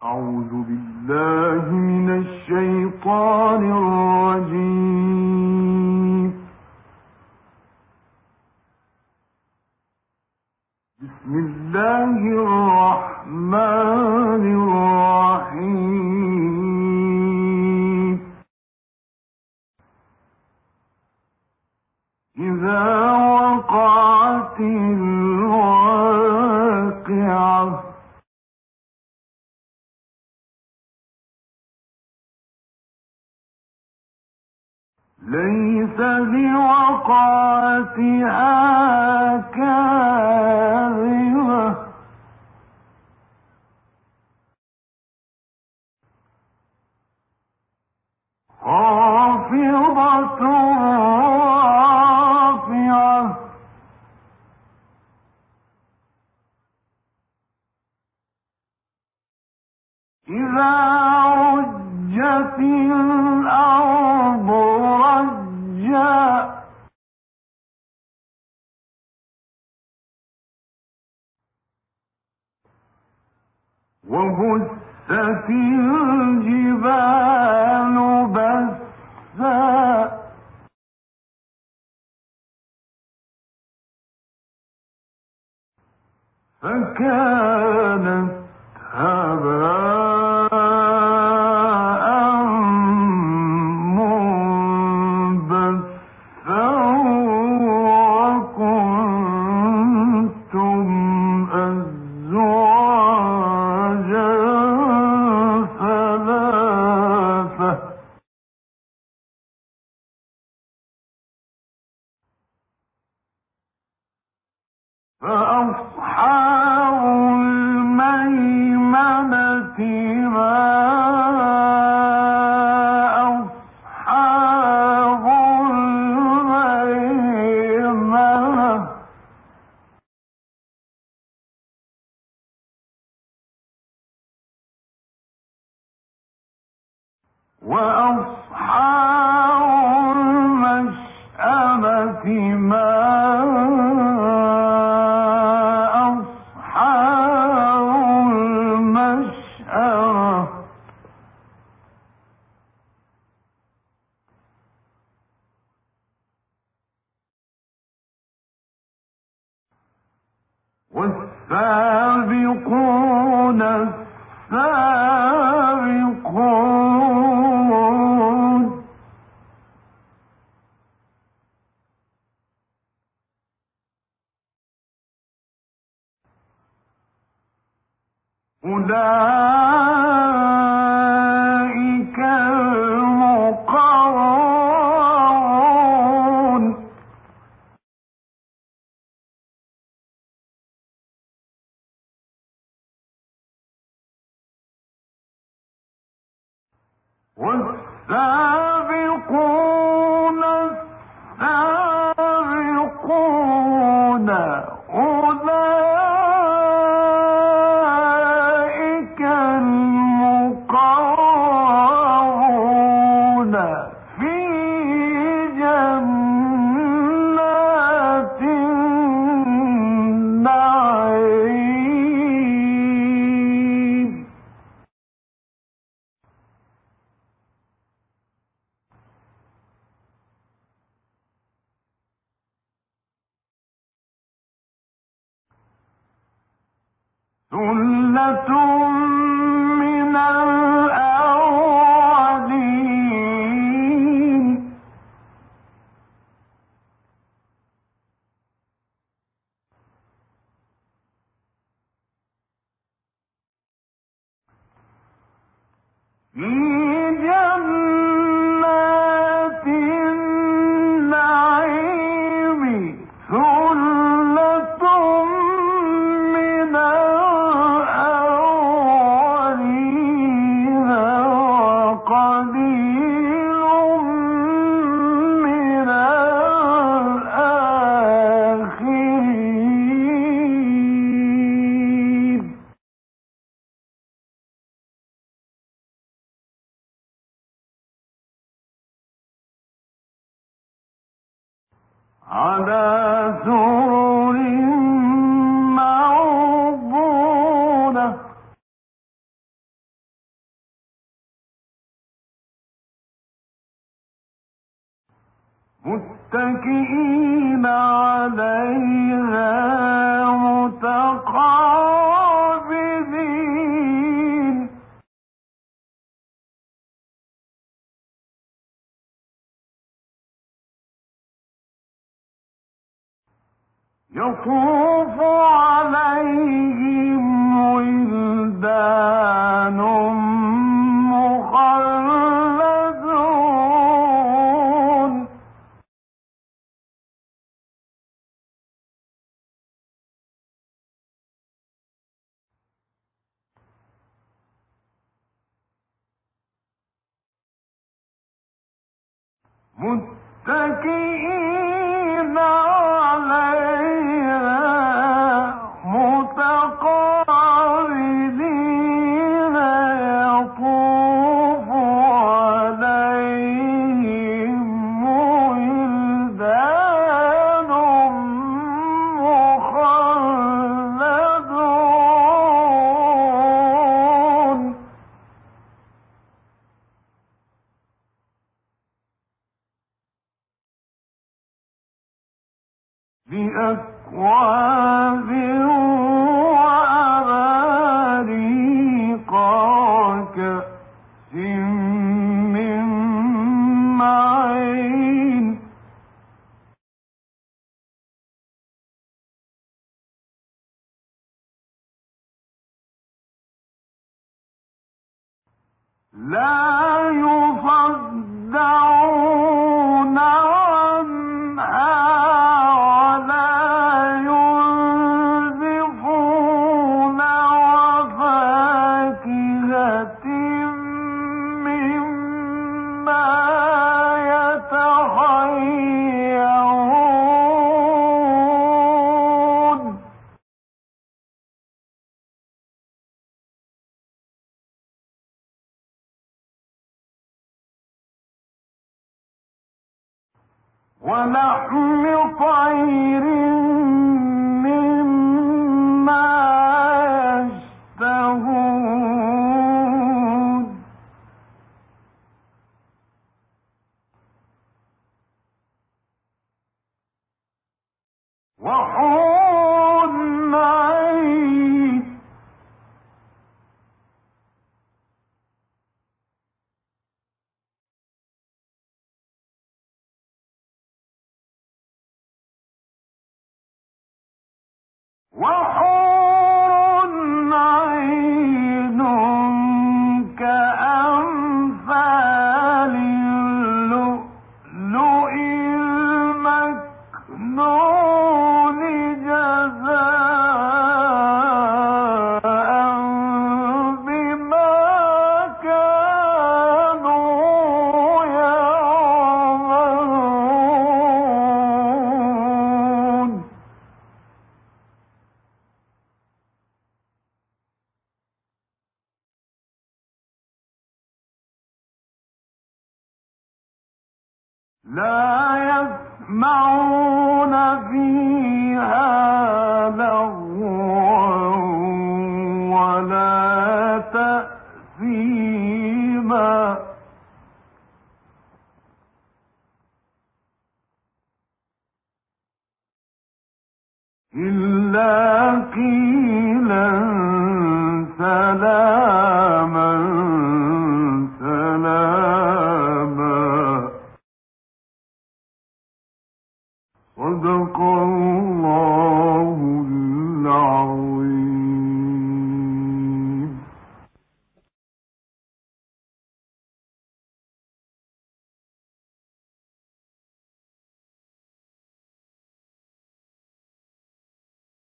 أعوذ بالله من الشيطان الرجيم. بسم الله الرحمن الرحيم. إذا وقعت الواقعة ليس لوقعتها كاذبة خافضة رافعة إذا رجت الأرض رجا وبست الجبال بسا فكانت هباء منبثا وكنتم أزواجا ثلاثة فأصحاب الميمنة ما أصحاب الميمنة وأصحاب المشأمة ما أصحاب المشأمة والسابقون السابقون أولئك المقربون والسابقون السابقون أولئك المقربون في جنات النعيم ثلة من الأولين في جنات النعيم ثلة من الأولين وقليل من الآخرين على سرر موضونة متكئين عليها متقابلين يطوف عليهم ولدان مخلدون متكئين عليها متقابلين يطوف عليهم ولدان مخلدون بأكواب وأباريق وكأس من معين لا يصدعون عنها ولا ينزفون وفاكهة مما يتخيرون ولحم طير مما يشتهون وحور عين وحور عين كأمثال اللؤلؤ المكنون جزاء بما كانوا يعملون لا يسمعون فيها لغوا ولا تأثيما إلا قيلا سلاما سلاما صدق الله